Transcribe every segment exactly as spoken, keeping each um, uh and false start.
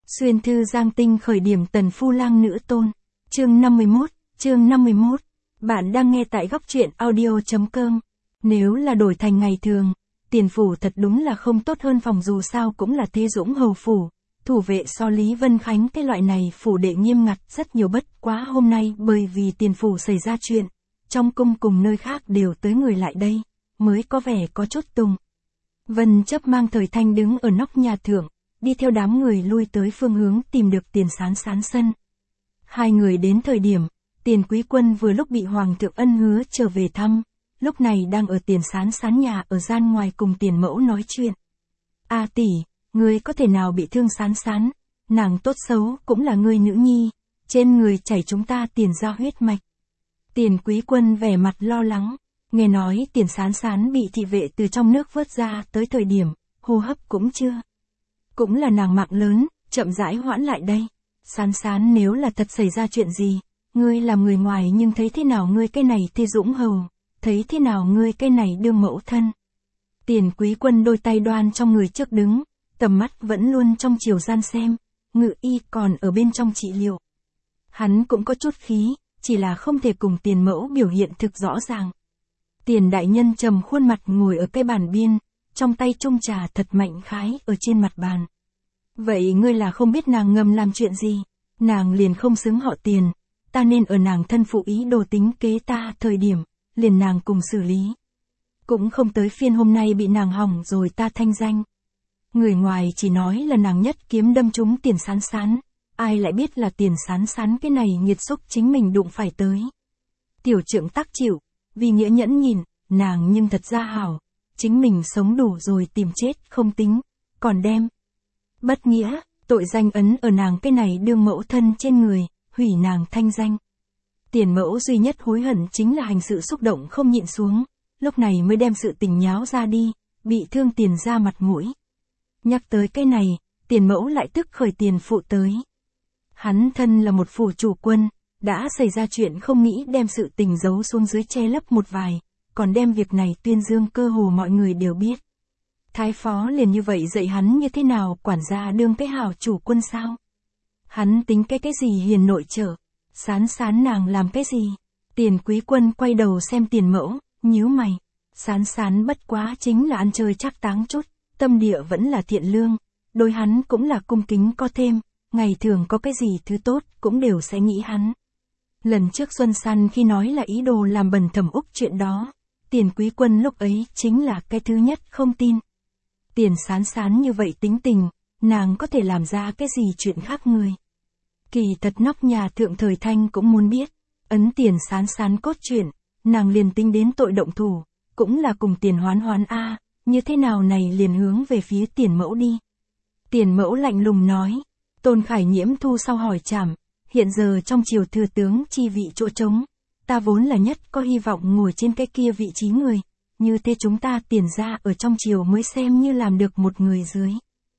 Xuyên thư Giang Tinh khởi điểm tần phu lang nữ tôn. Chương năm mươi mốt, chương năm mươi mốt. Bạn đang nghe tại góc truyện audio.com. Nếu là đổi thành ngày thường, Tiền phủ thật đúng là không tốt hơn phòng, dù sao cũng là Thế Dũng hầu phủ. Thủ vệ so Lý Vân Khánh cái loại này phủ đệ nghiêm ngặt rất nhiều, bất quá hôm nay bởi vì Tiền phủ xảy ra chuyện, trong cung cùng nơi khác đều tới người lại đây, mới có vẻ có chút tùng. Vân Chấp mang Thời Thanh đứng ở nóc nhà thượng, đi theo đám người lui tới phương hướng tìm được Tiền Sán Sán sân. Hai người đến thời điểm, Tiền Quý Quân vừa lúc bị Hoàng thượng ân hứa trở về thăm, lúc này đang ở Tiền Sán Sán nhà ở gian ngoài cùng Tiền Mẫu nói chuyện. A tỷ, ngươi có thể nào bị thương Sán Sán, nàng tốt xấu cũng là ngươi nữ nhi, trên người chảy chúng ta Tiền gia huyết mạch. Tiền Quý Quân vẻ mặt lo lắng, nghe nói Tiền Sán Sán bị thị vệ từ trong nước vớt ra tới thời điểm, hô hấp cũng chưa. Cũng là nàng mạng lớn, chậm rãi hoãn lại đây. Sán Sán nếu là thật xảy ra chuyện gì, ngươi làm người ngoài nhưng thấy thế nào ngươi cái này Thế Dũng hầu, thấy thế nào ngươi cái này đương mẫu thân. Tiền Quý Quân đôi tay đoan trong người trước đứng, tầm mắt vẫn luôn trong chiều gian xem, Ngự y còn ở bên trong trị liệu. Hắn cũng có chút khí, chỉ là không thể cùng Tiền Mẫu biểu hiện thực rõ ràng. Tiền đại nhân trầm khuôn mặt ngồi ở cái bàn biên, trong tay chung trà thật mạnh khái ở trên mặt bàn. Vậy ngươi là không biết nàng ngầm làm chuyện gì, nàng liền không xứng họ Tiền, ta nên ở nàng thân phụ ý đồ tính kế ta thời điểm, liền nàng cùng xử lý. Cũng không tới phiên hôm nay bị nàng hỏng rồi ta thanh danh. Người ngoài chỉ nói là nàng nhất kiếm đâm trúng Tiền Sán Sán, ai lại biết là Tiền Sán Sán cái này nghiệt xúc chính mình đụng phải tới. Tiểu trượng tắc chịu, vì nghĩa nhẫn nhìn, nàng nhưng thật ra hảo, chính mình sống đủ rồi tìm chết không tính, còn đem bất nghĩa, tội danh ấn ở nàng cái này đương mẫu thân trên người, hủy nàng thanh danh. Tiền Mẫu duy nhất hối hận chính là hành sự xúc động không nhịn xuống, lúc này mới đem sự tình nháo ra đi, bị thương Tiền ra mặt mũi. Nhắc tới cái này, Tiền Mẫu lại tức khởi Tiền phụ tới. Hắn thân là một phủ chủ quân, đã xảy ra chuyện không nghĩ đem sự tình giấu xuống dưới che lấp một vài, còn đem việc này tuyên dương cơ hồ mọi người đều biết. Thái phó liền như vậy dạy hắn như thế nào quản gia đương cái hảo chủ quân sao? Hắn tính cái cái gì hiền nội trợ, Sán Sán nàng làm cái gì? Tiền Quý Quân quay đầu xem Tiền Mẫu, nhíu mày. Sán Sán bất quá chính là ăn chơi chắc táng chút, tâm địa vẫn là thiện lương, đối hắn cũng là cung kính có thêm, ngày thường có cái gì thứ tốt cũng đều sẽ nghĩ hắn. Lần trước Xuân Săn khi nói là ý đồ làm bẩn Thẩm Úc chuyện đó, Tiền Quý Quân lúc ấy chính là cái thứ nhất không tin. Tiền Sán Sán như vậy tính tình, nàng có thể làm ra cái gì chuyện khác người. Kỳ thật nóc nhà thượng Thời Thanh cũng muốn biết, ấn Tiền Sán Sán cốt truyện, nàng liền tính đến tội động thủ, cũng là cùng Tiền Hoán Hoán a, như thế nào này liền hướng về phía Tiền Mẫu đi. Tiền Mẫu lạnh lùng nói, Tôn Khải Nhiễm thu sau hỏi trảm, hiện giờ trong triều thừa tướng chi vị chỗ trống, ta vốn là nhất có hy vọng ngồi trên cái kia vị trí người, như thế chúng ta Tiền ra ở trong triều mới xem như làm được một người dưới.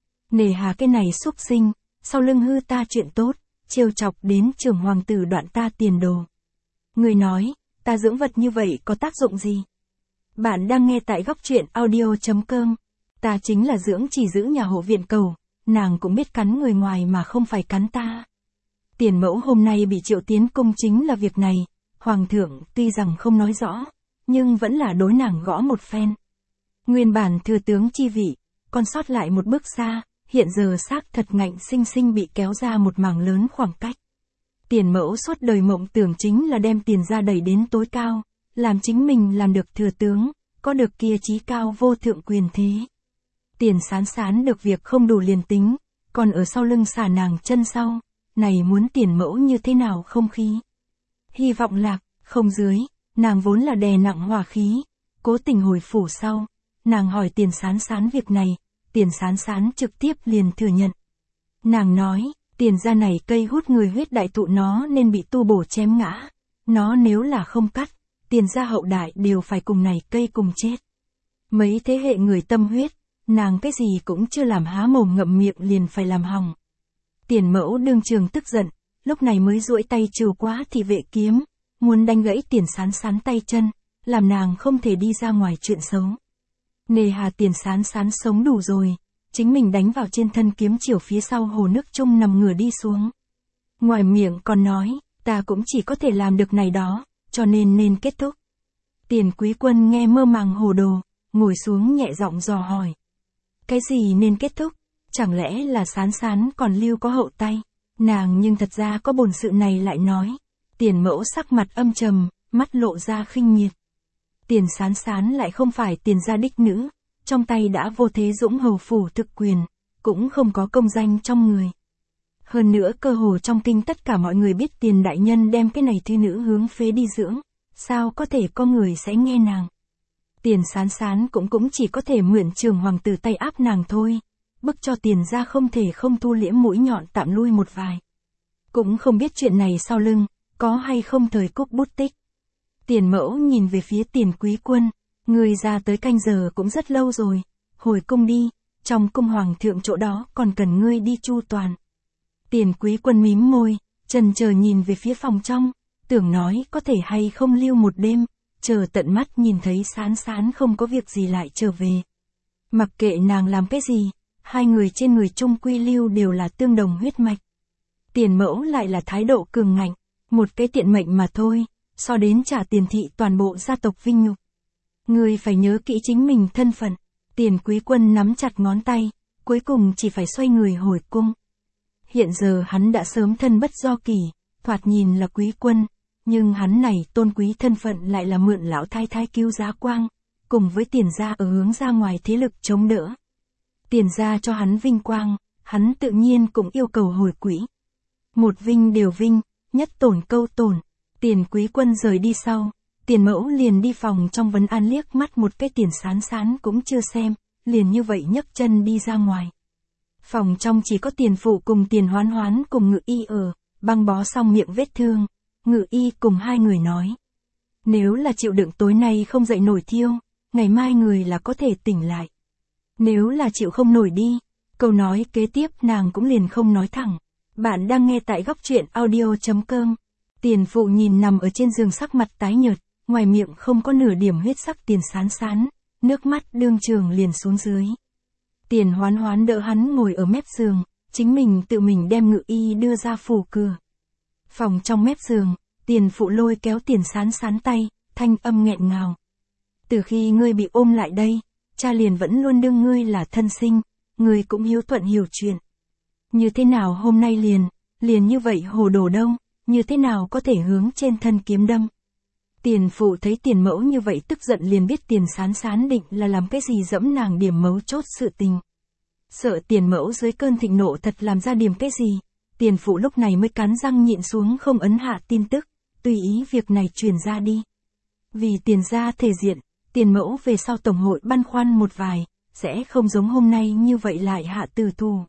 Nề hà cái này xúc sinh, sau lưng hư ta chuyện tốt, trêu chọc đến trưởng hoàng tử đoạn ta tiền đồ. Người nói, ta dưỡng vật như vậy có tác dụng gì? Bạn đang nghe tại góc truyện audio.com. Ta chính là dưỡng chỉ giữ nhà hộ viện cầu, nàng cũng biết cắn người ngoài mà không phải cắn ta. Tiền Mẫu hôm nay bị triệu tiến cung chính là việc này, Hoàng thượng tuy rằng không nói rõ, nhưng vẫn là đối nàng gõ một phen. Nguyên bản thừa tướng chi vị, còn sót lại một bước xa, hiện giờ xác thật ngạnh sinh sinh bị kéo ra một mảng lớn khoảng cách. Tiền Mẫu suốt đời mộng tưởng chính là đem Tiền ra đẩy đến tối cao, làm chính mình làm được thừa tướng, có được kia chí cao vô thượng quyền thế. Tiền Sán Sán được việc không đủ liền tính, còn ở sau lưng xả nàng chân sau, này muốn Tiền Mẫu như thế nào không khí. Hy vọng lạc, không dưới, nàng vốn là đè nặng hỏa khí, cố tình hồi phủ sau, nàng hỏi Tiền Sán Sán việc này, Tiền Sán Sán trực tiếp liền thừa nhận. Nàng nói, Tiền ra này cây hút người huyết đại thụ nó nên bị tu bổ chém ngã, nó nếu là không cắt, Tiền ra hậu đại đều phải cùng này cây cùng chết. Mấy thế hệ người tâm huyết, nàng cái gì cũng chưa làm há mồm ngậm miệng liền phải làm hỏng. Tiền Mẫu đương trường tức giận, lúc này mới duỗi tay trừ quá thị vệ kiếm, muốn đánh gãy Tiền Sán Sán tay chân, làm nàng không thể đi ra ngoài chuyện xấu. Nề hà Tiền Sán Sán sống đủ rồi, chính mình đánh vào trên thân kiếm chiều phía sau hồ nước chung nằm ngửa đi xuống. Ngoài miệng còn nói, ta cũng chỉ có thể làm được này đó, cho nên nên kết thúc. Tiền Quý Quân nghe mơ màng hồ đồ, ngồi xuống nhẹ giọng dò hỏi. Cái gì nên kết thúc? Chẳng lẽ là Sán Sán còn lưu có hậu tay? Nàng nhưng thật ra có bổn sự này lại nói. Tiền Mẫu sắc mặt âm trầm, mắt lộ ra khinh miệt. Tiền Sán Sán lại không phải tiền gia đích nữ, trong tay đã vô thế dũng hầu phủ thực quyền, cũng không có công danh trong người. Hơn nữa cơ hồ trong kinh tất cả mọi người biết tiền đại nhân đem cái này thư nữ hướng phế đi dưỡng, sao có thể có người sẽ nghe nàng. Tiền Sán Sán cũng cũng chỉ có thể mượn Trường hoàng tử tay áp nàng thôi, bức cho tiền gia không thể không thu liễm mũi nhọn tạm lui một vài. Cũng không biết chuyện này sau lưng, có hay không thời cúc bút tích. Tiền Mẫu nhìn về phía Tiền Quý Quân, người ra tới canh giờ cũng rất lâu rồi, hồi cung đi, trong cung hoàng thượng chỗ đó còn cần ngươi đi chu toàn. Tiền Quý Quân mím môi, chần chờ nhìn về phía phòng trong, tưởng nói có thể hay không lưu một đêm, chờ tận mắt nhìn thấy Sán Sán không có việc gì lại trở về. Mặc kệ nàng làm cái gì, hai người trên người chung quy lưu đều là tương đồng huyết mạch. Tiền Mẫu lại là thái độ cường ngạnh, một cái tiện mệnh mà thôi, so đến trả tiền thị toàn bộ gia tộc vinh nhục. Ngươi phải nhớ kỹ chính mình thân phận. Tiền Quý Quân nắm chặt ngón tay, cuối cùng chỉ phải xoay người hồi cung. Hiện giờ hắn đã sớm thân bất do kỳ, thoạt nhìn là quý quân, nhưng hắn này tôn quý thân phận lại là mượn lão thái thái cứu giá quang, cùng với tiền gia ở hướng ra ngoài thế lực chống đỡ. Tiền gia cho hắn vinh quang, hắn tự nhiên cũng yêu cầu hồi quỹ. Một vinh đều vinh, nhất tổn câu tổn. Tiền Quý Quân rời đi sau, Tiền Mẫu liền đi phòng trong vấn an liếc mắt một cái Tiền Sán Sán cũng chưa xem, liền như vậy nhấc chân đi ra ngoài. Phòng trong chỉ có Tiền Phụ cùng Tiền Hoán Hoán cùng Ngự Y ở, băng bó xong miệng vết thương, Ngự Y cùng hai người nói. Nếu là chịu đựng tối nay không dậy nổi thiêu, ngày mai người là có thể tỉnh lại. Nếu là chịu không nổi đi, câu nói kế tiếp nàng cũng liền không nói thẳng. Bạn đang nghe tại góc truyện audio chấm com. Tiền Phụ nhìn nằm ở trên giường sắc mặt tái nhợt, ngoài miệng không có nửa điểm huyết sắc Tiền Sán Sán, nước mắt đương trường liền xuống dưới. Tiền Hoán Hoán đỡ hắn ngồi ở mép giường, chính mình tự mình đem Ngự Y đưa ra phủ cửa. Phòng trong mép giường, Tiền Phụ lôi kéo Tiền Sán Sán tay, thanh âm nghẹn ngào. Từ khi ngươi bị ôm lại đây, cha liền vẫn luôn đương ngươi là thân sinh, ngươi cũng hiếu thuận hiểu chuyện. Như thế nào hôm nay liền, liền như vậy hồ đồ đâu, như thế nào có thể hướng trên thân kiếm đâm. Tiền Phụ thấy Tiền Mẫu như vậy tức giận liền biết Tiền Sán Sán định là làm cái gì dẫm nàng điểm mấu chốt sự tình. Sợ Tiền Mẫu dưới cơn thịnh nộ thật làm ra điểm cái gì, Tiền Phụ lúc này mới cắn răng nhịn xuống không ấn hạ tin tức, tùy ý việc này truyền ra đi. Vì Tiền gia thể diện, Tiền Mẫu về sau tổng hội băn khoăn một vài, sẽ không giống hôm nay như vậy lại hạ tử thù.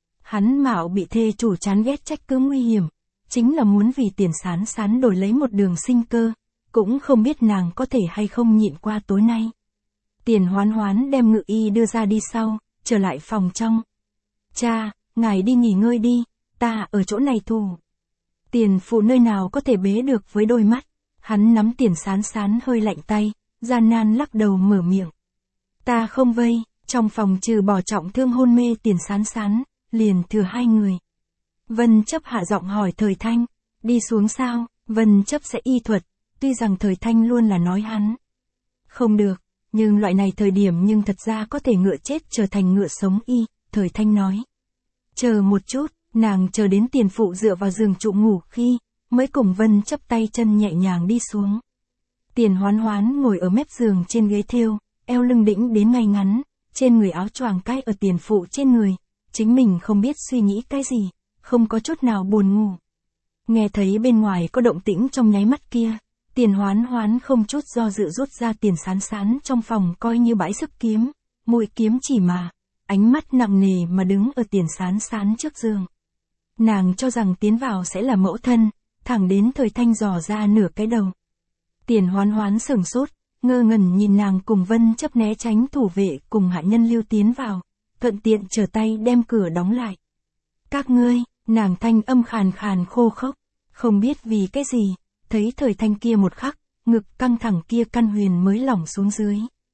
Hắn mạo bị thê chủ chán ghét trách cứ nguy hiểm, chính là muốn vì Tiền Sán Sán đổi lấy một đường sinh cơ, cũng không biết nàng có thể hay không nhịn qua tối nay. Tiền Hoán Hoán đem Ngự Y đưa ra đi sau, trở lại phòng trong. Cha, ngài đi nghỉ ngơi đi, ta ở chỗ này thủ. Tiền Phụ nơi nào có thể bế được với đôi mắt, hắn nắm Tiền Sán Sán hơi lạnh tay, gian nan lắc đầu mở miệng. Ta không vây, trong phòng trừ bỏ trọng thương hôn mê Tiền Sán Sán, liền thừa hai người. Vân Chấp hạ giọng hỏi Thời Thanh, đi xuống sao? Vân Chấp sẽ y thuật, tuy rằng Thời Thanh luôn là nói hắn không được, nhưng loại này thời điểm nhưng thật ra có thể ngựa chết trở thành ngựa sống y, Thời Thanh nói. Chờ một chút, nàng chờ đến Tiền Phụ dựa vào giường trụ ngủ khi, mới cùng Vân Chấp tay chân nhẹ nhàng đi xuống. Tiền Hoán Hoán ngồi ở mép giường trên ghế thêu, eo lưng đĩnh đến ngay ngắn, trên người áo choàng cái ở Tiền Phụ trên người, chính mình không biết suy nghĩ cái gì, không có chút nào buồn ngủ. Nghe thấy bên ngoài có động tĩnh trong nháy mắt kia, Tiền Hoán Hoán không chút do dự rút ra Tiền Sán Sán trong phòng coi như bãi sức kiếm, mũi kiếm chỉ mà, ánh mắt nặng nề mà đứng ở Tiền Sán Sán trước giường. Nàng cho rằng tiến vào sẽ là mẫu thân, thẳng đến Thời Thanh dò ra nửa cái đầu. Tiền Hoán Hoán sửng sốt, ngơ ngẩn nhìn nàng cùng Vân Chấp né tránh thủ vệ cùng hạ nhân lưu tiến vào, thuận tiện trở tay đem cửa đóng lại. Các ngươi, nàng thanh âm khàn khàn khô khốc, không biết vì cái gì, thấy Thời Thanh kia một khắc, ngực căng thẳng kia căn huyền mới lỏng xuống dưới.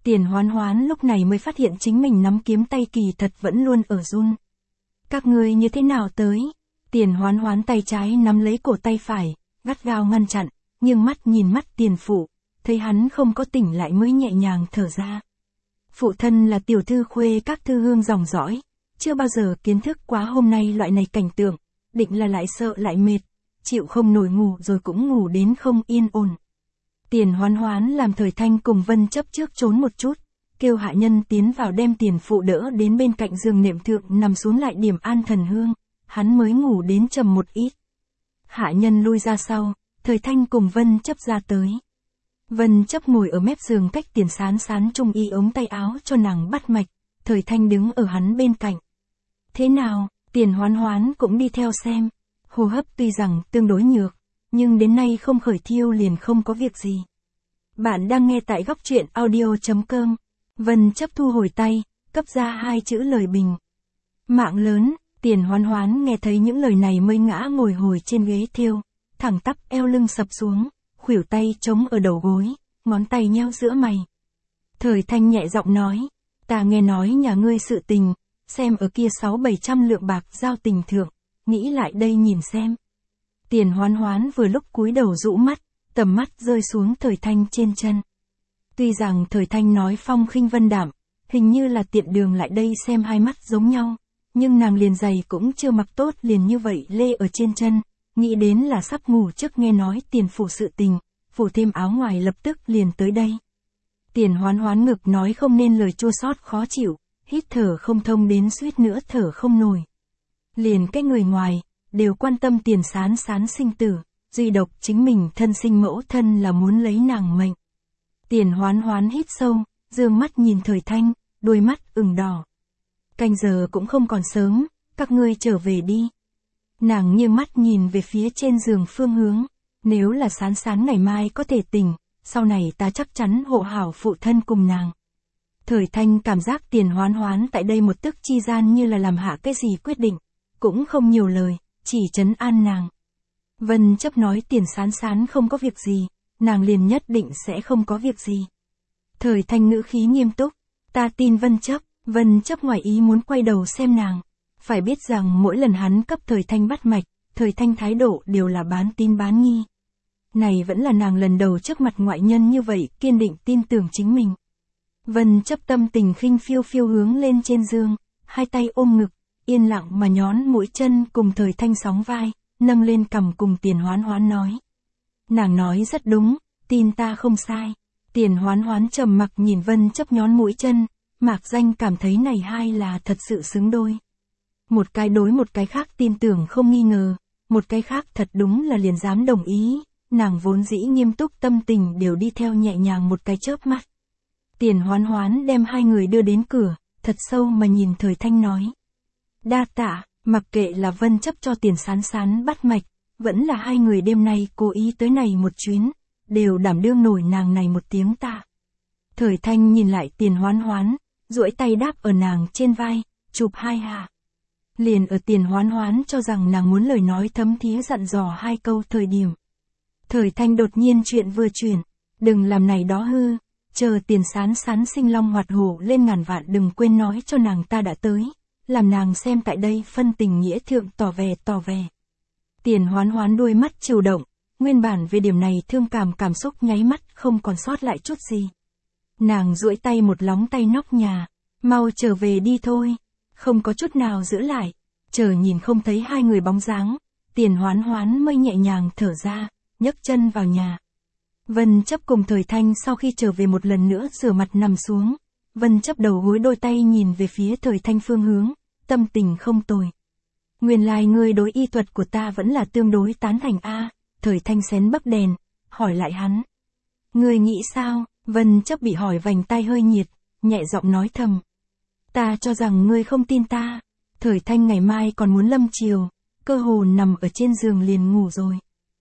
Tiền Hoán Hoán lúc này mới phát hiện chính mình nắm kiếm tay kỳ thật vẫn luôn ở run. Các ngươi như thế nào tới? Tiền Hoán Hoán tay trái nắm lấy cổ tay phải, gắt gao ngăn chặn, nhưng mắt nhìn mắt tiền phụ, thấy hắn không có tỉnh lại mới nhẹ nhàng thở ra. Phụ thân là tiểu thư khuê các thư hương dòng dõi, chưa bao giờ kiến thức quá hôm nay loại này cảnh tượng, định là lại sợ lại mệt, chịu không nổi ngủ rồi cũng ngủ đến không yên ổn. Tiền Hoán Hoán làm Thời Thanh cùng Vân Chấp trước trốn một chút, kêu hạ nhân tiến vào đem tiền phụ đỡ đến bên cạnh giường nệm thượng nằm xuống lại điểm an thần hương, hắn mới ngủ đến trầm một ít. Hạ nhân lui ra sau, Thời Thanh cùng Vân Chấp ra tới. Vân Chấp ngồi ở mép giường cách Tiền Sán Sán trung y ống tay áo cho nàng bắt mạch, Thời Thanh đứng ở hắn bên cạnh. Thế nào? Tiền Hoán Hoán cũng đi theo xem. Hô hấp tuy rằng tương đối nhược, nhưng đến nay không khởi thiêu liền không có việc gì. Bạn đang nghe tại góc truyện audio chấm com. Vân Chấp thu hồi tay, cấp ra hai chữ lời bình. Mạng lớn. Tiền Hoán Hoán nghe thấy những lời này mới ngã ngồi hồi trên ghế thiêu, thẳng tắp eo lưng sập xuống, khuỷu tay chống ở đầu gối, ngón tay nheo giữa mày. Thời Thanh nhẹ giọng nói, ta nghe nói nhà ngươi sự tình, xem ở kia sáu bảy trăm lượng bạc giao tình thượng, nghĩ lại đây nhìn xem. Tiền Hoán Hoán vừa lúc cúi đầu rũ mắt, tầm mắt rơi xuống Thời Thanh trên chân. Tuy rằng Thời Thanh nói phong khinh vân đạm, hình như là tiện đường lại đây xem hai mắt giống nhau, nhưng nàng liền giày cũng chưa mặc tốt liền như vậy lê ở trên chân, nghĩ đến là sắp ngủ trước nghe nói tiền phủ sự tình, phủ thêm áo ngoài lập tức liền tới đây. Tiền Hoán Hoán ngực nói không nên lời chua xót khó chịu, hít thở không thông đến suýt nữa thở không nổi. Liền cái người ngoài, đều quan tâm Tiền Sán Sán sinh tử, duy độc chính mình thân sinh mẫu thân là muốn lấy nàng mệnh. Tiền Hoán Hoán hít sâu, dương mắt nhìn Thời Thanh, đôi mắt ửng đỏ. Canh giờ cũng không còn sớm, các ngươi trở về đi. Nàng nghiêng mắt nhìn về phía trên giường phương hướng, nếu là Sán Sán ngày mai có thể tỉnh, sau này ta chắc chắn hộ hảo phụ thân cùng nàng. Thời Thanh cảm giác Tiền Hoán Hoán tại đây một tức chi gian như là làm hạ cái gì quyết định, cũng không nhiều lời, chỉ trấn an nàng. Vân Chấp nói Tiền Sán Sán không có việc gì, nàng liền nhất định sẽ không có việc gì. Thời Thanh ngữ khí nghiêm túc, ta tin Vân Chấp. Vân Chấp ngoài ý muốn quay đầu xem nàng. Phải biết rằng mỗi lần hắn cấp Thời Thanh bắt mạch, Thời Thanh thái độ đều là bán tin bán nghi. Này vẫn là nàng lần đầu trước mặt ngoại nhân như vậy kiên định tin tưởng chính mình. Vân Chấp tâm tình khinh phiêu phiêu hướng lên trên giường, hai tay ôm ngực, yên lặng mà nhón mũi chân cùng Thời Thanh sóng vai, nâng lên cằm cùng Tiền Hoán Hoán nói. Nàng nói rất đúng, tin ta không sai. Tiền Hoán Hoán trầm mặc nhìn Vân Chấp nhón mũi chân. Mạc Danh cảm thấy này hai là thật sự xứng đôi. Một cái đối một cái khác tin tưởng không nghi ngờ, một cái khác thật đúng là liền dám đồng ý, nàng vốn dĩ nghiêm túc tâm tình đều đi theo nhẹ nhàng một cái chớp mắt. Tiền Hoán Hoán đem hai người đưa đến cửa, thật sâu mà nhìn Thời Thanh nói. Đa tạ, mặc kệ là Vân Chấp cho Tiền Sán Sán bắt mạch, vẫn là hai người đêm nay cố ý tới này một chuyến, đều đảm đương nổi nàng này một tiếng tạ. Thời Thanh nhìn lại Tiền Hoán Hoán, duỗi tay đáp ở nàng trên vai, chụp hai hạ. Liền ở Tiền Hoán Hoán cho rằng nàng muốn lời nói thấm thía dặn dò hai câu thời điểm. Thời Thanh đột nhiên chuyện vừa chuyển, đừng làm này đó hư, chờ Tiền Sán Sán sinh long hoạt hổ lên ngàn vạn đừng quên nói cho nàng ta đã tới, làm nàng xem tại đây phân tình nghĩa thượng tỏ vẻ tỏ vẻ. Tiền Hoán Hoán đuôi mắt chiều động, nguyên bản về điểm này thương cảm cảm xúc nháy mắt không còn sót lại chút gì. Nàng duỗi tay một lóng tay nóc nhà, mau trở về đi thôi, không có chút nào giữ lại, chờ nhìn không thấy hai người bóng dáng, Tiền Hoán Hoán mới nhẹ nhàng thở ra, nhấc chân vào nhà. Vân Chấp cùng Thời Thanh sau khi trở về một lần nữa rửa mặt nằm xuống, Vân Chấp đầu gối đôi tay nhìn về phía Thời Thanh phương hướng, tâm tình không tồi. Nguyên lai ngươi đối y thuật của ta vẫn là tương đối tán thành a. Thời Thanh xén bấc đèn, hỏi lại hắn. Ngươi nghĩ sao? Vân Chấp bị hỏi vành tai hơi nhiệt, nhẹ giọng nói thầm. Ta cho rằng ngươi không tin ta. Thời Thanh ngày mai còn muốn lâm chiều, cơ hồ nằm ở trên giường liền ngủ rồi.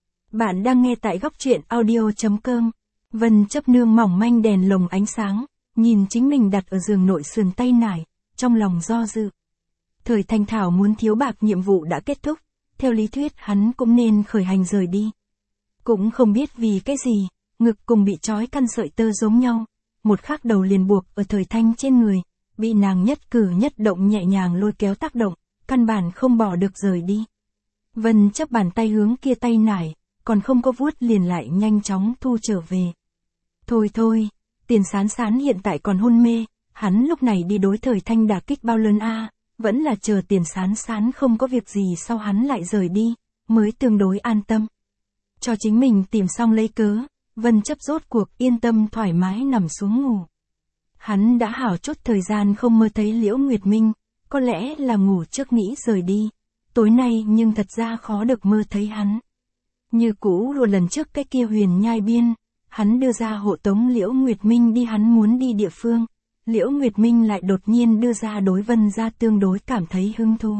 Bạn đang nghe tại góc truyện audio chấm com. Vân Chấp nương mỏng manh đèn lồng ánh sáng, nhìn chính mình đặt ở giường nội sườn tay nải, trong lòng do dự. Thời Thanh thảo muốn thiếu bạc nhiệm vụ đã kết thúc, theo lý thuyết hắn cũng nên khởi hành rời đi. Cũng không biết vì cái gì, ngực cùng bị trói căn sợi tơ giống nhau, một khắc đầu liền buộc ở Thời Thanh trên người, bị nàng nhất cử nhất động nhẹ nhàng lôi kéo tác động, căn bản không bỏ được rời đi. Vân chấp bàn tay hướng kia tay nải, còn không có vuốt liền lại nhanh chóng thu trở về. Thôi thôi, Tiền Sán Sán hiện tại còn hôn mê, hắn lúc này đi đối Thời Thanh đả kích bao lớn a, vẫn là chờ Tiền Sán Sán không có việc gì sau hắn lại rời đi, mới tương đối an tâm. Cho chính mình tìm xong lấy cớ, Vân chấp rốt cuộc yên tâm thoải mái nằm xuống ngủ. Hắn đã hảo chút thời gian không mơ thấy Liễu Nguyệt Minh, có lẽ là ngủ trước nghĩ rời đi, tối nay nhưng thật ra khó được mơ thấy hắn. Như cũ rồi lần trước cái kia huyền nhai biên, hắn đưa ra hộ tống Liễu Nguyệt Minh đi hắn muốn đi địa phương, Liễu Nguyệt Minh lại đột nhiên đưa ra đối Vân ra tương đối cảm thấy hứng thú.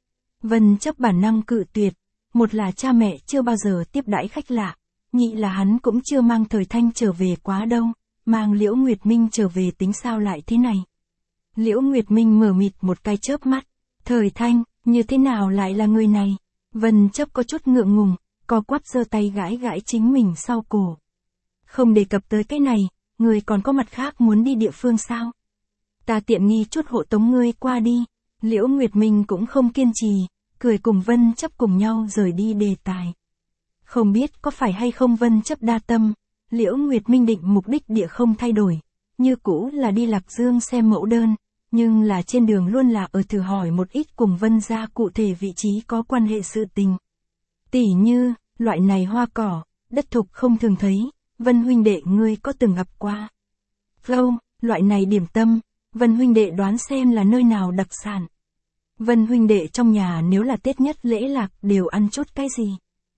Vân chấp bản năng cự tuyệt, một là cha mẹ chưa bao giờ tiếp đãi khách lạ, nhị là hắn cũng chưa mang Thời Thanh trở về quá đâu, mang Liễu Nguyệt Minh trở về tính sao lại thế này. Liễu Nguyệt Minh mở mịt một cái chớp mắt, Thời Thanh, như thế nào lại là người này? Vân chấp có chút ngượng ngùng, co quắp giơ tay gãi gãi chính mình sau cổ. Không đề cập tới cái này, người còn có mặt khác muốn đi địa phương sao? Ta tiện nghi chút hộ tống ngươi qua đi. Liễu Nguyệt Minh cũng không kiên trì, cười cùng Vân chấp cùng nhau rời đi đề tài. Không biết có phải hay không Vân chấp đa tâm, Liễu Nguyệt Minh định mục đích địa không thay đổi, như cũ là đi Lạc Dương xem mẫu đơn, nhưng là trên đường luôn là ở thử hỏi một ít cùng Vân gia cụ thể vị trí có quan hệ sự tình. Tỉ như, loại này hoa cỏ, đất thục không thường thấy, Vân huynh đệ ngươi có từng gặp qua. Không, loại này điểm tâm, Vân huynh đệ đoán xem là nơi nào đặc sản. Vân huynh đệ trong nhà nếu là Tết nhất lễ lạc đều ăn chút cái gì.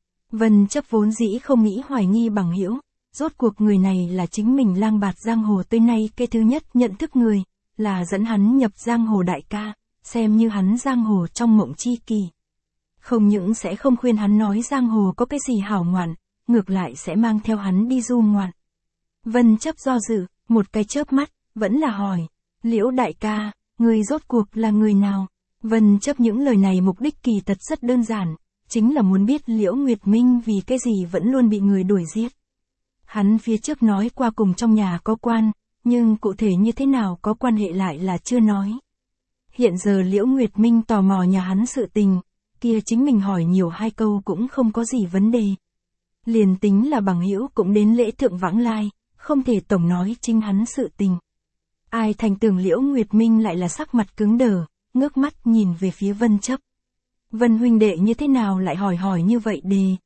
Vân chấp vốn dĩ không nghĩ hoài nghi bằng hữu, rốt cuộc người này là chính mình lang bạt giang hồ tới nay cái thứ nhất nhận thức người, là dẫn hắn nhập giang hồ đại ca, xem như hắn giang hồ trong mộng chi kỳ. Không những sẽ không khuyên hắn nói giang hồ có cái gì hảo ngoạn, ngược lại sẽ mang theo hắn đi du ngoạn. Vân chấp do dự, một cái chớp mắt, vẫn là hỏi, Liễu đại ca, người rốt cuộc là người nào? Vân chấp những lời này mục đích kỳ thật rất đơn giản, chính là muốn biết Liễu Nguyệt Minh vì cái gì vẫn luôn bị người đuổi giết. Hắn phía trước nói qua cùng trong nhà có quan, nhưng cụ thể như thế nào có quan hệ lại là chưa nói. Hiện giờ Liễu Nguyệt Minh tò mò nhà hắn sự tình, kia chính mình hỏi nhiều hai câu cũng không có gì vấn đề. Liền tính là bằng hữu cũng đến lễ thượng vãng lai, không thể tổng nói chính hắn sự tình. Ai thành tưởng Liễu Nguyệt Minh lại là sắc mặt cứng đờ, ngước mắt nhìn về phía Vân chấp. Vân huynh đệ như thế nào lại hỏi hỏi như vậy đề.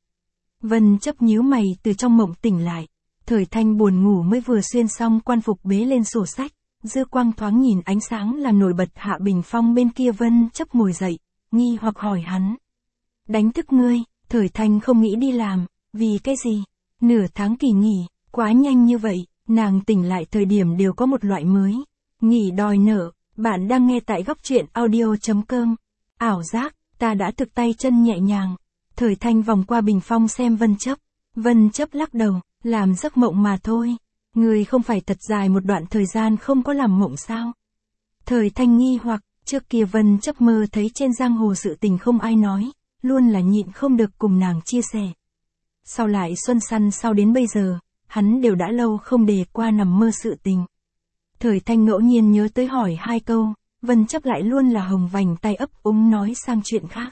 Vân chấp nhíu mày từ trong mộng tỉnh lại. Thời Thanh buồn ngủ mới vừa xuyên xong quan phục bế lên sổ sách, dư quang thoáng nhìn ánh sáng làm nổi bật hạ bình phong bên kia. Vân chấp ngồi dậy, nghi hoặc hỏi hắn. Đánh thức ngươi, Thời Thanh không nghĩ đi làm, vì cái gì? Nửa tháng kỳ nghỉ, quá nhanh như vậy, nàng tỉnh lại thời điểm đều có một loại mới. Nghỉ đòi nợ, bạn đang nghe tại góc truyện audio chấm com. Ảo giác, ta đã thực tay chân nhẹ nhàng. Thời Thanh vòng qua bình phong xem Vân chấp. Vân chấp lắc đầu, làm giấc mộng mà thôi. Người không phải thật dài một đoạn thời gian không có làm mộng sao? Thời Thanh nghi hoặc, trước kia Vân chấp mơ thấy trên giang hồ sự tình không ai nói, luôn là nhịn không được cùng nàng chia sẻ. Sau lại xuân săn sau đến bây giờ, hắn đều đã lâu không đề qua nằm mơ sự tình. Thời Thanh ngẫu nhiên nhớ tới hỏi hai câu, Vân chấp lại luôn là hồng vành tay ấp úng nói sang chuyện khác.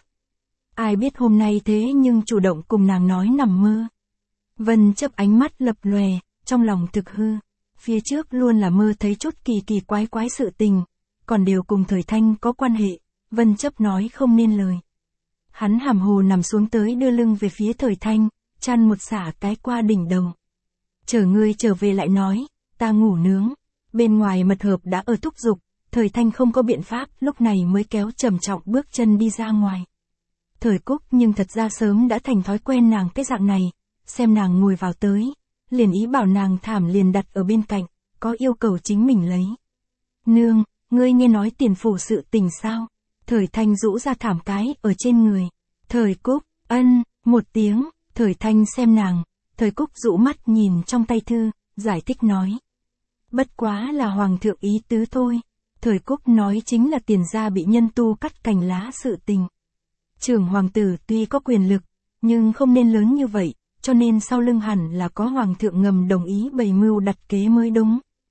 Ai biết hôm nay thế nhưng chủ động cùng nàng nói nằm mơ. Vân chấp ánh mắt lập lòe, trong lòng thực hư. Phía trước luôn là mơ thấy chút kỳ kỳ quái quái sự tình, còn đều cùng Thời Thanh có quan hệ. Vân chấp nói không nên lời. Hắn hàm hồ nằm xuống tới đưa lưng về phía Thời Thanh, chăn một xả cái qua đỉnh đầu. Chờ ngươi trở về lại nói, ta ngủ nướng. Bên ngoài mật hợp đã ở thúc giục, Thời Thanh không có biện pháp, lúc này mới kéo trầm trọng bước chân đi ra ngoài. Thời Cúc nhưng thật ra sớm đã thành thói quen nàng cái dạng này, xem nàng ngồi vào tới, liền ý bảo nàng thảm liền đặt ở bên cạnh, có yêu cầu chính mình lấy. Nương, ngươi nghe nói Tiền phủ sự tình sao? Thời Thanh rũ ra thảm cái ở trên người. Thời Cúc, ân, một tiếng, Thời Thanh xem nàng, Thời Cúc rũ mắt nhìn trong tay thư, giải thích nói. Bất quá là hoàng thượng ý tứ thôi. Thời Cúc nói chính là Tiền gia bị nhân tu cắt cành lá sự tình. Trưởng hoàng tử tuy có quyền lực, nhưng không nên lớn như vậy, cho nên sau lưng hẳn là có hoàng thượng ngầm đồng ý bày mưu đặt kế mới đúng.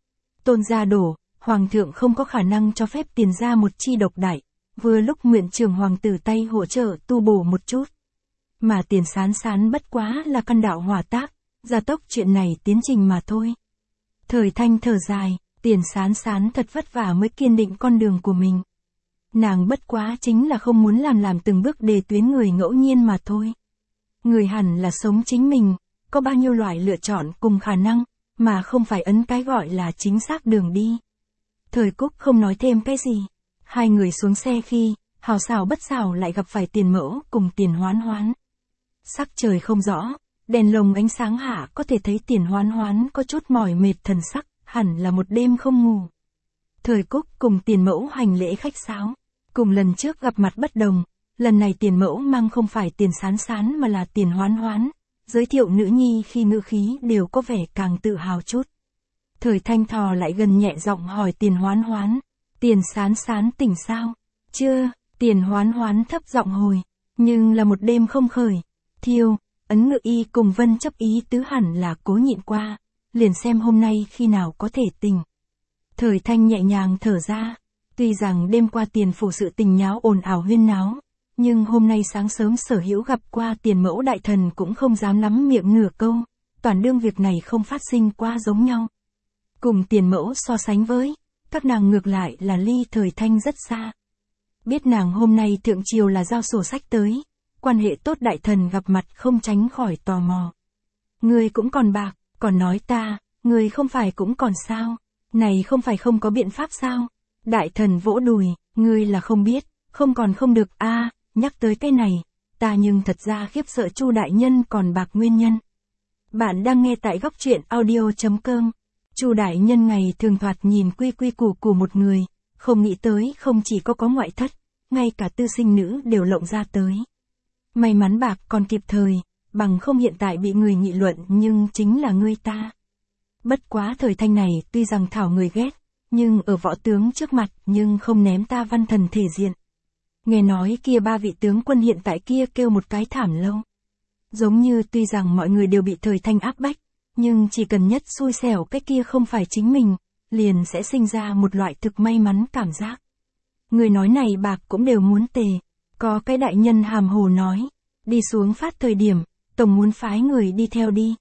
Tôn gia đổ, hoàng thượng không có khả năng cho phép tiền gia một chi độc đại, vừa lúc nguyện trưởng hoàng tử tay hỗ trợ tu bổ một chút. Mà Tiền Sán Sán bất quá là căn đạo hỏa tác, gia tốc chuyện này tiến trình mà thôi. Thời Thanh thở dài, Tiền Sán Sán thật vất vả mới kiên định con đường của mình. Nàng bất quá chính là không muốn làm làm từng bước đề tuyến người ngẫu nhiên mà thôi. Người hẳn là sống chính mình, có bao nhiêu loại lựa chọn cùng khả năng, mà không phải ấn cái gọi là chính xác đường đi. Thời Cúc không nói thêm cái gì. Hai người xuống xe khi, hào xảo bất xảo lại gặp phải Tiền Mẫu cùng Tiền Hoán Hoán. Sắc trời không rõ, đèn lồng ánh sáng hạ có thể thấy Tiền Hoán Hoán có chút mỏi mệt thần sắc, hẳn là một đêm không ngủ. Thời Cúc cùng Tiền Mẫu hành lễ khách sáo, cùng lần trước gặp mặt bất đồng, lần này Tiền Mẫu mang không phải Tiền Sán Sán mà là Tiền Hoán Hoán, giới thiệu nữ nhi khi ngữ khí đều có vẻ càng tự hào chút. Thời Thanh thò lại gần nhẹ giọng hỏi Tiền Hoán Hoán, Tiền Sán Sán tỉnh sao? Chưa, Tiền Hoán Hoán thấp giọng hồi, nhưng là một đêm không khởi. Thiêu, Ấn Ngự Y cùng Vân chấp ý tứ hẳn là cố nhịn qua, liền xem hôm nay khi nào có thể tỉnh. Thời Thanh nhẹ nhàng thở ra, tuy rằng đêm qua Tiền phủ sự tình nháo ồn ào huyên náo, nhưng hôm nay sáng sớm Sở Hữu gặp qua Tiền Mẫu đại thần cũng không dám lắm miệng nửa câu, toàn đương việc này không phát sinh qua giống nhau. Cùng Tiền Mẫu so sánh với, các nàng ngược lại là ly Thời Thanh rất xa. Biết nàng hôm nay thượng triều là giao sổ sách tới, quan hệ tốt đại thần gặp mặt không tránh khỏi tò mò. Ngươi cũng còn bạc, còn nói ta, ngươi không phải cũng còn sao, này không phải không có biện pháp sao? Đại thần vỗ đùi, ngươi là không biết, không còn không được a à, nhắc tới cái này, ta nhưng thật ra khiếp sợ Chu đại nhân còn bạc nguyên nhân. Bạn đang nghe tại góc truyện audio chấm com. Chu đại nhân ngày thường thoạt nhìn quy quy củ củ một người, không nghĩ tới không chỉ có có ngoại thất, ngay cả tư sinh nữ đều lộng ra tới. May mắn bạc còn kịp thời, bằng không hiện tại bị người nghị luận nhưng chính là ngươi ta. Bất quá Thời Thanh này tuy rằng thảo người ghét, nhưng ở võ tướng trước mặt nhưng không ném ta văn thần thể diện. Nghe nói kia ba vị tướng quân hiện tại kia kêu một cái thảm lâu. Giống như tuy rằng mọi người đều bị Thời Thanh áp bách, nhưng chỉ cần nhất xui xẻo cái kia không phải chính mình, liền sẽ sinh ra một loại thực may mắn cảm giác. Người nói này bạc cũng đều muốn tề, có cái đại nhân hàm hồ nói, đi xuống phát thời điểm, tổng muốn phái người đi theo đi.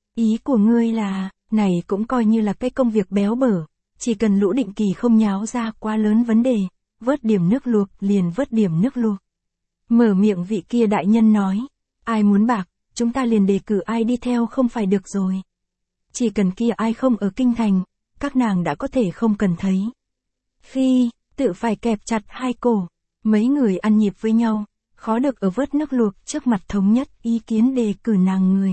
Ý của ngươi là, này cũng coi như là cái công việc béo bở, chỉ cần Lũ Định Kỳ không nháo ra quá lớn vấn đề, vớt điểm nước luộc liền vớt điểm nước luộc. Mở miệng vị kia đại nhân nói, ai muốn bạc, chúng ta liền đề cử ai đi theo không phải được rồi. Chỉ cần kia ai không ở kinh thành, các nàng đã có thể không cần thấy. Phi, tự phải kẹp chặt hai cổ, mấy người ăn nhịp với nhau, khó được ở vớt nước luộc trước mặt thống nhất ý kiến đề cử nàng người.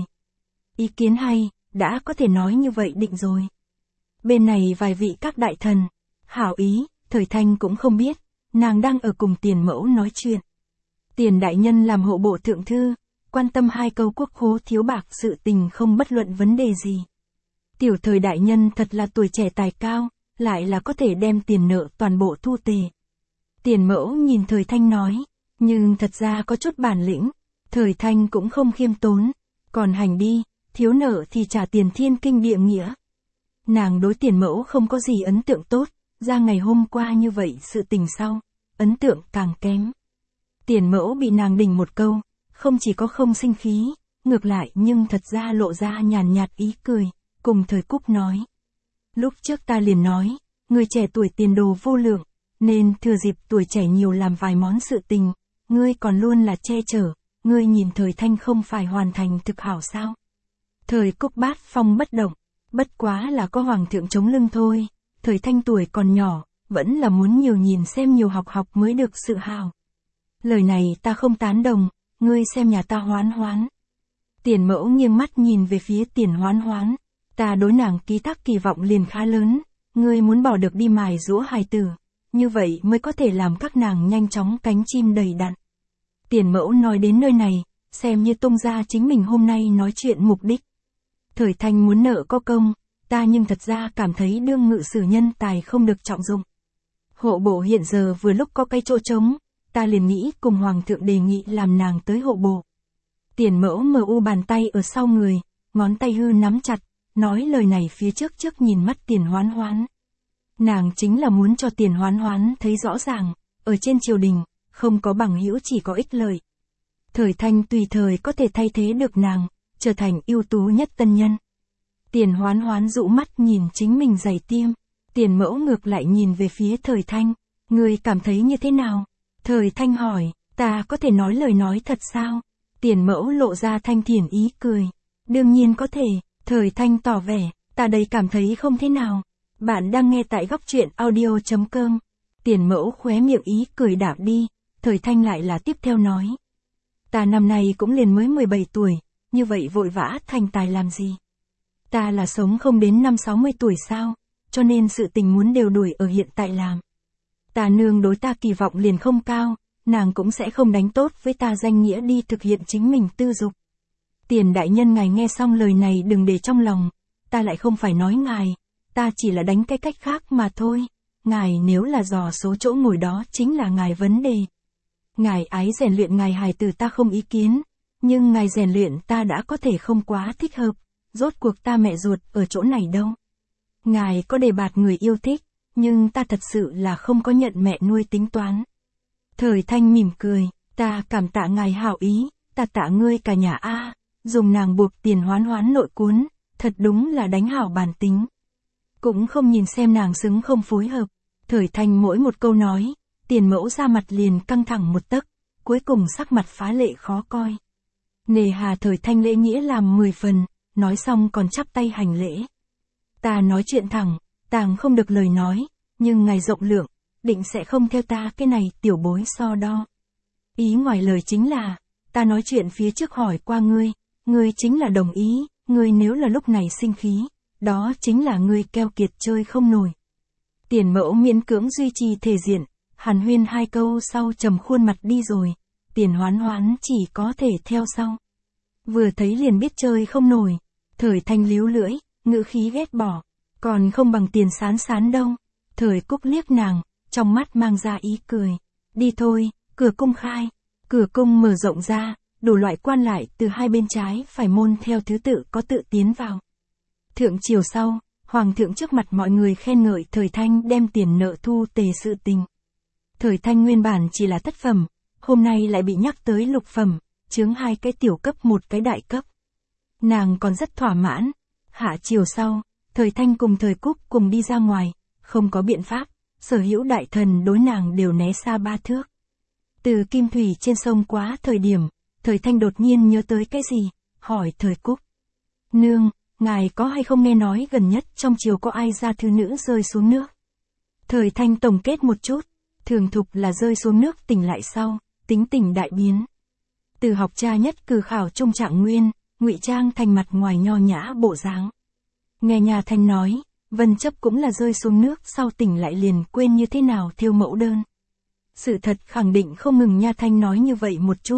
Ý kiến hay, đã có thể nói như vậy định rồi. Bên này vài vị các đại thần, hảo ý, Thời Thanh cũng không biết, nàng đang ở cùng Tiền Mẫu nói chuyện. Tiền đại nhân làm hộ bộ thượng thư, quan tâm hai câu quốc khố thiếu bạc sự tình không bất luận vấn đề gì. Tiểu Thời đại nhân thật là tuổi trẻ tài cao, lại là có thể đem tiền nợ toàn bộ thu tề. Tiền Mẫu nhìn Thời Thanh nói, nhưng thật ra có chút bản lĩnh, Thời Thanh cũng không khiêm tốn, còn hành đi, thiếu nợ thì trả tiền thiên kinh địa nghĩa. Nàng đối Tiền Mẫu không có gì ấn tượng tốt, ra ngày hôm qua như vậy sự tình sau, ấn tượng càng kém. Tiền Mẫu bị nàng đình một câu, không chỉ có không sinh khí, ngược lại nhưng thật ra lộ ra nhàn nhạt ý cười, cùng Thời Cúc nói. Lúc trước ta liền nói, người trẻ tuổi tiền đồ vô lượng, nên thừa dịp tuổi trẻ nhiều làm vài món sự tình, ngươi còn luôn là che chở, ngươi nhìn Thời Thanh không phải hoàn thành thực hảo sao. Thời Cúc bát phong bất động, bất quá là có hoàng thượng chống lưng thôi, Thời Thanh tuổi còn nhỏ, vẫn là muốn nhiều nhìn xem nhiều học học mới được sự hào. Lời này ta không tán đồng, ngươi xem nhà ta Hoán Hoán. Tiền Mẫu nghiêng mắt nhìn về phía Tiền Hoán Hoán, ta đối nàng ký thác kỳ vọng liền khá lớn, ngươi muốn bỏ được đi mài giũa hài tử, như vậy mới có thể làm các nàng nhanh chóng cánh chim đầy đặn. Tiền Mẫu nói đến nơi này, xem như tung ra chính mình hôm nay nói chuyện mục đích. Thời Thanh muốn nợ có công, ta nhưng thật ra cảm thấy đương ngự sử nhân tài không được trọng dụng. Hộ bộ hiện giờ vừa lúc có cái chỗ trống, ta liền nghĩ cùng Hoàng thượng đề nghị làm nàng tới hộ bộ. Tiền Mẫu mờ u bàn tay ở sau người, ngón tay hư nắm chặt, nói lời này phía trước trước nhìn mắt Tiền Hoán Hoán, Nàng chính là muốn cho Tiền Hoán Hoán thấy rõ ràng, ở trên triều đình, không có bằng hữu chỉ có ích lợi. Thời Thanh tùy thời có thể thay thế được nàng, trở thành ưu tú nhất tân nhân. Tiền Hoán Hoán dụ mắt nhìn chính mình giày tiêm, Tiền Mẫu ngược lại nhìn về phía Thời Thanh, người cảm thấy như thế nào? Thời Thanh hỏi, ta có thể nói lời nói thật sao? Tiền Mẫu lộ ra thanh thiện ý cười, đương nhiên có thể. Thời Thanh tỏ vẻ, ta đây cảm thấy không thế nào. Bạn đang nghe tại góc truyện audio chấm com. Tiền Mẫu khóe miệng ý cười đạp đi, Thời Thanh lại là tiếp theo nói. Ta năm nay cũng liền mới mười bảy tuổi, như vậy vội vã thành tài làm gì? Ta là sống không đến năm sáu mươi tuổi sao, cho nên sự tình muốn đều đuổi ở hiện tại làm. Ta nương đối ta kỳ vọng liền không cao, nàng cũng sẽ không đánh tốt với ta danh nghĩa đi thực hiện chính mình tư dục. Tiền đại nhân ngài nghe xong lời này đừng để trong lòng, ta lại không phải nói ngài, ta chỉ là đánh cái cách khác mà thôi, ngài nếu là dò số chỗ ngồi đó chính là ngài vấn đề. Ngài ái rèn luyện ngài hài tử ta không ý kiến, nhưng ngài rèn luyện ta đã có thể không quá thích hợp, rốt cuộc ta mẹ ruột ở chỗ này đâu. Ngài có đề bạt người yêu thích, nhưng ta thật sự là không có nhận mẹ nuôi tính toán. Thời Thanh mỉm cười, ta cảm tạ ngài hảo ý, ta tạ ngươi cả nhà a. Dùng nàng buộc Tiền Hoán Hoán nội cuốn, thật đúng là đánh hảo bản tính. Cũng không nhìn xem nàng xứng không phối hợp. Thời Thanh mỗi một câu nói, Tiền Mẫu ra mặt liền căng thẳng một tấc, cuối cùng sắc mặt phá lệ khó coi. Nề hà Thời Thanh lễ nghĩa làm mười phần, nói xong còn chắp tay hành lễ. Ta nói chuyện thẳng, tàng không được lời nói, nhưng ngài rộng lượng, định sẽ không theo ta cái này tiểu bối so đo. Ý ngoài lời chính là, ta nói chuyện phía trước hỏi qua ngươi, ngươi chính là đồng ý, ngươi nếu là lúc này sinh khí, đó chính là ngươi keo kiệt chơi không nổi. Tiền Mẫu miễn cưỡng duy trì thể diện, hàn huyên hai câu sau trầm khuôn mặt đi rồi, Tiền Hoán Hoán chỉ có thể theo sau. Vừa thấy liền biết chơi không nổi, Thời Thanh líu lưỡi, ngữ khí ghét bỏ, còn không bằng Tiền Sán Sán đâu. Thời Cúc liếc nàng, trong mắt mang ra ý cười, đi thôi, cửa cung khai, cửa cung mở rộng ra, đủ loại quan lại từ hai bên trái phải môn theo thứ tự có tự tiến vào. Thượng triều sau, Hoàng thượng trước mặt mọi người khen ngợi Thời Thanh đem tiền nợ thu tề sự tình. Thời Thanh nguyên bản chỉ là thất phẩm, hôm nay lại bị nhắc tới lục phẩm, chướng hai cái tiểu cấp một cái đại cấp. Nàng còn rất thỏa mãn. Hạ triều sau, Thời Thanh cùng Thời Cúc cùng đi ra ngoài, không có biện pháp, sở hữu đại thần đối nàng đều né xa ba thước. Từ Kim Thủy trên sông quá thời điểm, Thời Thanh đột nhiên nhớ tới cái gì, hỏi Thời Cúc. Nương, ngài có hay không nghe nói gần nhất trong triều có ai ra thư nữ rơi xuống nước? Thời Thanh tổng kết một chút, thường thục là rơi xuống nước tỉnh lại sau, tính tình đại biến. Từ học cha nhất cử khảo trung trạng nguyên, ngụy trang thành mặt ngoài nho nhã bộ dáng. Nghe nhà Thanh nói, Vân Chấp cũng là rơi xuống nước sau tỉnh lại liền quên như thế nào thêu mẫu đơn. Sự thật khẳng định không ngừng Nha Thanh nói như vậy một chút.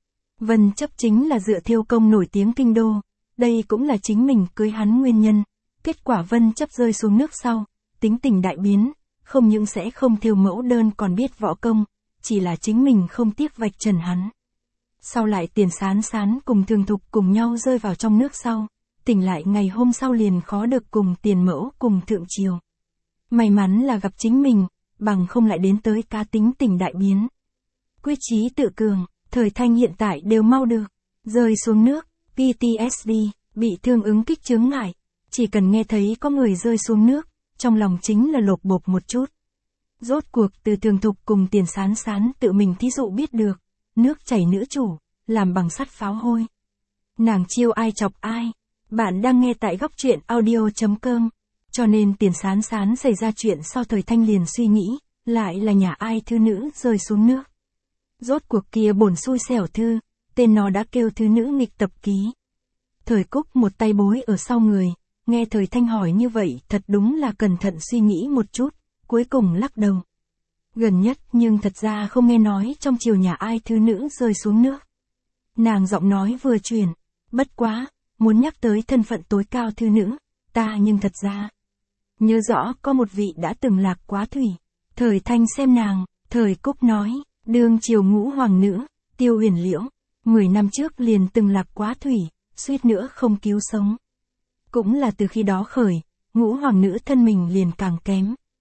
Vân Chấp chính là dựa thêu công nổi tiếng kinh đô, đây cũng là chính mình cưới hắn nguyên nhân. Kết quả Vân Chấp rơi xuống nước sau, tính tình đại biến, không những sẽ không thêu mẫu đơn còn biết võ công, chỉ là chính mình không tiếc vạch trần hắn. Sau lại Tiền Sán Sán cùng Thường Thục cùng nhau rơi vào trong nước sau, tỉnh lại ngày hôm sau liền khó được cùng Tiền Mẫu cùng thượng triều. May mắn là gặp chính mình, bằng không lại đến tới cá tính tình đại biến. Quyết chí tự cường, Thời Thanh hiện tại đều mau được, rơi xuống nước, pê tê ét đê, bị thương ứng kích chướng ngại, chỉ cần nghe thấy có người rơi xuống nước, trong lòng chính là lột bột một chút. Rốt cuộc từ Thường Thục cùng Tiền Sán Sán tự mình thí dụ biết được, nước chảy nữ chủ, làm bằng sắt pháo hôi. Nàng chiêu ai chọc ai. Bạn đang nghe tại góc truyện audio chấm com. Cho nên Tiền Sán Sán xảy ra chuyện sau Thời Thanh liền suy nghĩ, lại là nhà ai thư nữ rơi xuống nước. Rốt cuộc kia bổn xui xẻo thư, tên nó đã kêu thư nữ nghịch tập ký. Thời Cúc một tay bối ở sau người, nghe Thời Thanh hỏi như vậy thật đúng là cẩn thận suy nghĩ một chút, cuối cùng lắc đầu. Gần nhất nhưng thật ra không nghe nói trong triều nhà ai thư nữ rơi xuống nước. Nàng giọng nói vừa chuyển, bất quá, muốn nhắc tới thân phận tối cao thư nữ, ta nhưng thật ra nhớ rõ có một vị đã từng lạc quá thủy. Thời Thanh xem nàng, Thời Cúc nói, đương triều ngũ hoàng nữ, Tiêu Huyền Liễu, mười năm trước liền từng lạc quá thủy, suýt nữa không cứu sống. Cũng là từ khi đó khởi, ngũ hoàng nữ thân mình liền càng kém.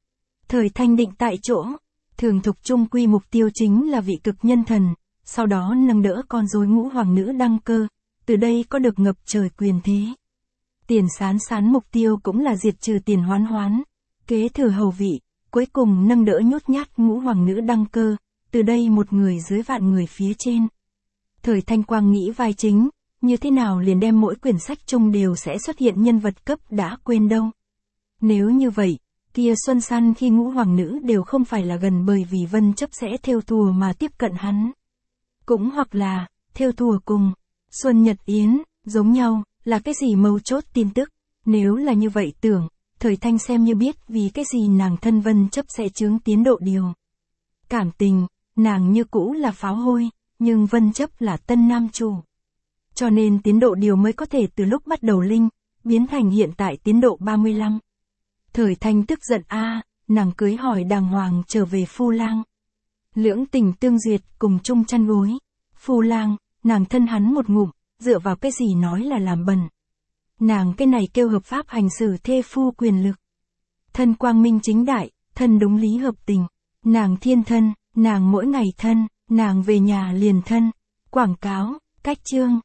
Thời Thanh định tại chỗ, thường thục trung quy mục tiêu chính là vị cực nhân thần, sau đó nâng đỡ con rối ngũ hoàng nữ đăng cơ, từ đây có được ngập trời quyền thế. Tiền Sán Sán mục tiêu cũng là diệt trừ Tiền Hoán Hoán, kế thừa hầu vị, cuối cùng nâng đỡ nhút nhát ngũ hoàng nữ đăng cơ, từ đây một người dưới vạn người phía trên. Thời Thanh Quang nghĩ vai chính, như thế nào liền đem mỗi quyển sách chung đều sẽ xuất hiện nhân vật cấp đã quên đâu. Nếu như vậy, kia Xuân Săn khi ngũ hoàng nữ đều không phải là gần bởi vì Vân Chấp sẽ theo thùa mà tiếp cận hắn. Cũng hoặc là, theo thùa cùng Xuân Nhật Yến, giống nhau, là cái gì mấu chốt tin tức, nếu là như vậy tưởng, Thời Thanh xem như biết vì cái gì nàng thân Vân Chấp sẽ chướng tiến độ điều. Cảm tình, nàng như cũ là pháo hôi, nhưng Vân Chấp là tân nam chủ. Cho nên tiến độ điều mới có thể từ lúc bắt đầu linh, biến thành hiện tại tiến độ ba mươi lăm. Thời Thanh tức giận a, nàng cưới hỏi đàng hoàng trở về Phu Lang. Lưỡng tình tương duyệt cùng chung chăn gối. Phu Lang, nàng thân hắn một ngụm, dựa vào cái gì nói là làm bẩn. Nàng cái này kêu hợp pháp hành xử thê phu quyền lực. Thân quang minh chính đại, thân đúng lý hợp tình. Nàng thiên thân, nàng mỗi ngày thân, nàng về nhà liền thân. Quảng cáo, cách chương.